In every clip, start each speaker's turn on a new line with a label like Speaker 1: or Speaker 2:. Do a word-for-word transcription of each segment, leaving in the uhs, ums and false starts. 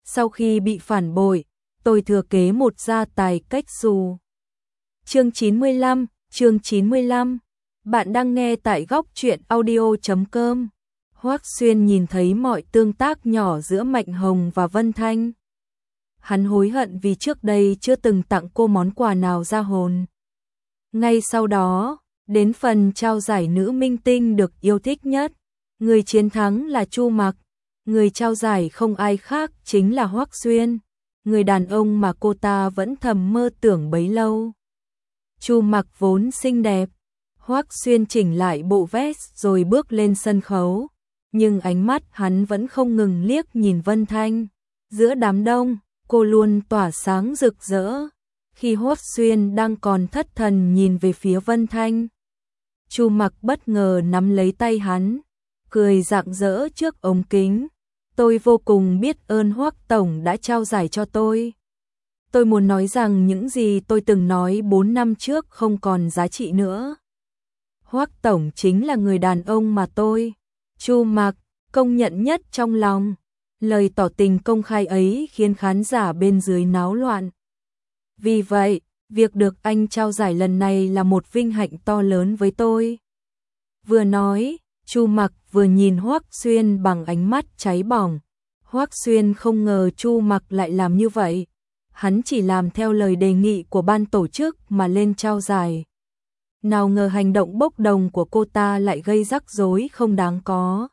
Speaker 1: Sau khi bị phản bội, tôi thừa kế một gia tài cách xù. Chương chín mươi lăm, chương chín mươi lăm. Bạn đang nghe tại góc truyện audio chấm com. Hoắc Xuyên nhìn thấy mọi tương tác nhỏ giữa Mạnh Hồng và Vân Thanh. Hắn hối hận vì trước đây chưa từng tặng cô món quà nào ra hồn. Ngay sau đó, đến phần trao giải nữ minh tinh được yêu thích nhất. Người chiến thắng là Chu Mặc. Người trao giải không ai khác chính là Hoắc Xuyên, người đàn ông mà cô ta vẫn thầm mơ tưởng bấy lâu. Chu Mặc vốn xinh đẹp, Hoắc Xuyên chỉnh lại bộ vest rồi bước lên sân khấu, nhưng ánh mắt hắn vẫn không ngừng liếc nhìn Vân Thanh. Giữa đám đông, cô luôn tỏa sáng rực rỡ. Khi Hoắc Xuyên đang còn thất thần nhìn về phía Vân Thanh, Chu Mặc bất ngờ nắm lấy tay hắn, cười rạng rỡ trước ống kính. Tôi vô cùng biết ơn Hoắc Tổng đã trao giải cho tôi. Tôi muốn nói rằng những gì tôi từng nói bốn năm trước không còn giá trị nữa. Hoắc Tổng chính là người đàn ông mà tôi, Chu Mặc, công nhận nhất trong lòng. Lời tỏ tình công khai ấy khiến khán giả bên dưới náo loạn. Vì vậy, việc được anh trao giải lần này là một vinh hạnh to lớn với tôi. Vừa nói, Chu Mặc vừa nhìn Hoắc Xuyên bằng ánh mắt cháy bỏng. Hoắc Xuyên không ngờ Chu Mặc lại làm như vậy. Hắn chỉ làm theo lời đề nghị của ban tổ chức mà lên trao giải. Nào ngờ hành động bốc đồng của cô ta lại gây rắc rối không đáng có.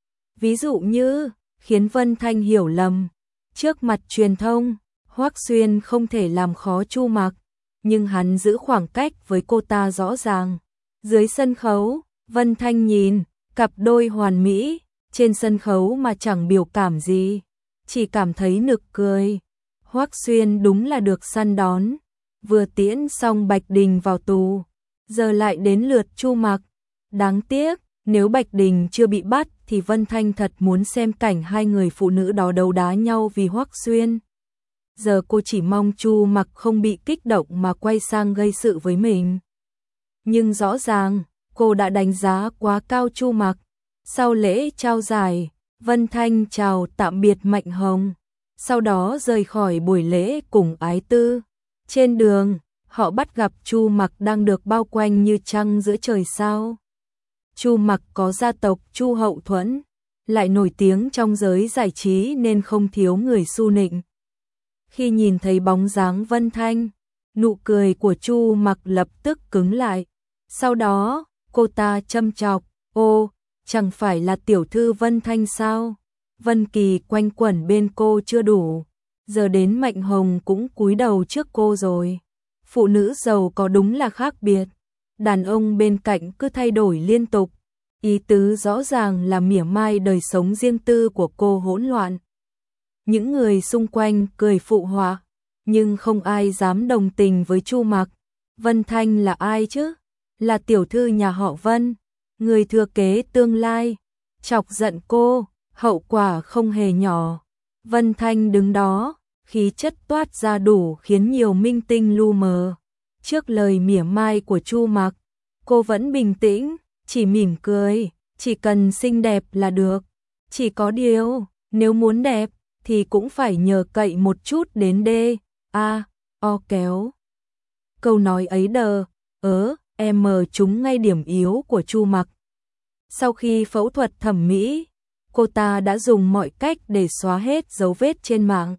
Speaker 1: Ví dụ như, khiến Vân Thanh hiểu lầm. Trước mặt truyền thông, Hoắc Xuyên không thể làm khó Chu Mặc, nhưng hắn giữ khoảng cách với cô ta rõ ràng. Dưới sân khấu, Vân Thanh nhìn cặp đôi hoàn mỹ trên sân khấu mà chẳng biểu cảm gì, chỉ cảm thấy nực cười. Hoắc Xuyên đúng là được săn đón, vừa tiễn xong Bạch Đình vào tù, giờ lại đến lượt Chu Mặc. Đáng tiếc, nếu Bạch Đình chưa bị bắt thì Vân Thanh thật muốn xem cảnh hai người phụ nữ đó đấu đá nhau vì Hoắc Xuyên. Giờ cô chỉ mong Chu Mặc không bị kích động mà quay sang gây sự với mình. Nhưng rõ ràng, cô đã đánh giá quá cao Chu Mặc. Sau lễ trao giải, Vân Thanh chào tạm biệt Mạnh Hồng, sau đó rời khỏi buổi lễ cùng Ái Tư. Trên đường, họ bắt gặp Chu Mặc đang được bao quanh như trăng giữa trời sao. Chu Mặc có gia tộc Chu hậu thuẫn, lại nổi tiếng trong giới giải trí nên không thiếu người su nịnh. Khi nhìn thấy bóng dáng Vân Thanh, nụ cười của Chu Mặc lập tức cứng lại. Sau đó, cô ta châm chọc, ô, chẳng phải là tiểu thư Vân Thanh sao? Vân Kỳ quanh quẩn bên cô chưa đủ, giờ đến Mạnh Hồng cũng cúi đầu trước cô rồi. Phụ nữ giàu có đúng là khác biệt, đàn ông bên cạnh cứ thay đổi liên tục. Ý tứ rõ ràng là mỉa mai đời sống riêng tư của cô hỗn loạn. Những người xung quanh cười phụ họa, nhưng không ai dám đồng tình với Chu Mặc. Vân Thanh là ai chứ? Là tiểu thư nhà họ Vân, người thừa kế tương lai. Chọc giận cô, hậu quả không hề nhỏ. Vân Thanh đứng đó, khí chất toát ra đủ khiến nhiều minh tinh lu mờ. Trước lời mỉa mai của Chu Mặc, cô vẫn bình tĩnh, chỉ mỉm cười, chỉ cần xinh đẹp là được. Chỉ có điều, nếu muốn đẹp thì cũng phải nhờ cậy một chút đến đê, a, o kéo. Câu nói ấy đờ, ớ, em mờ trúng ngay điểm yếu của Chu Mặc. Sau khi phẫu thuật thẩm mỹ, cô ta đã dùng mọi cách để xóa hết dấu vết trên mạng.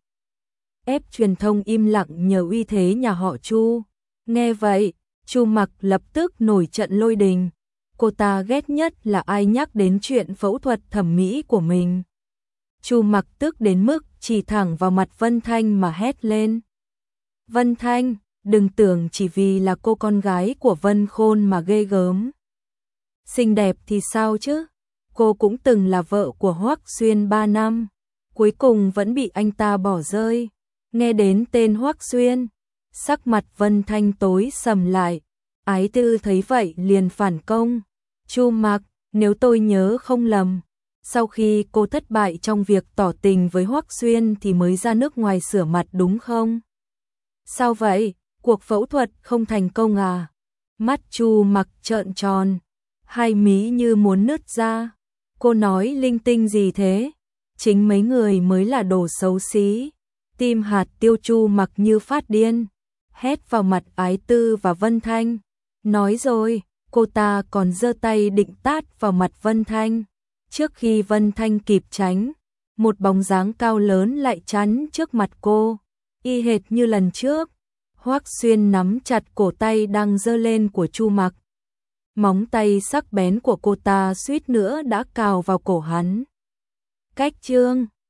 Speaker 1: Ép truyền thông im lặng nhờ uy thế nhà họ Chu. Nghe vậy, Chu Mặc lập tức nổi trận lôi đình. Cô ta ghét nhất là ai nhắc đến chuyện phẫu thuật thẩm mỹ của mình. Chu Mặc tức đến mức chỉ thẳng vào mặt Vân Thanh mà hét lên. Vân Thanh, đừng tưởng chỉ vì là cô con gái của Vân Khôn mà ghê gớm. Xinh đẹp thì sao chứ? Cô cũng từng là vợ của Hoắc Xuyên ba năm, cuối cùng vẫn bị anh ta bỏ rơi. Nghe đến tên Hoắc Xuyên, sắc mặt Vân Thanh tối sầm lại. Ái Tư thấy vậy liền phản công. Chu Mặc, nếu tôi nhớ không lầm, sau khi cô thất bại trong việc tỏ tình với Hoắc Xuyên thì mới ra nước ngoài sửa mặt đúng không? Sao vậy? Cuộc phẫu thuật không thành công à? Mắt Chu Mặc trợn tròn, hai mí như muốn nứt ra. Cô nói linh tinh gì thế? chính mấy người mới là đồ xấu xí. Tim hạt Tiêu Chu Mặc như phát điên, hét vào mặt Ái Tư và Vân Thanh. Nói rồi, cô ta còn giơ tay định tát vào mặt Vân Thanh. Trước khi Vân Thanh kịp tránh, một bóng dáng cao lớn lại chắn trước mặt cô, y hệt như lần trước. Hoắc Xuyên nắm chặt cổ tay đang giơ lên của Chu Mặc. Móng tay sắc bén của cô ta suýt nữa đã cào vào cổ hắn. Cách chương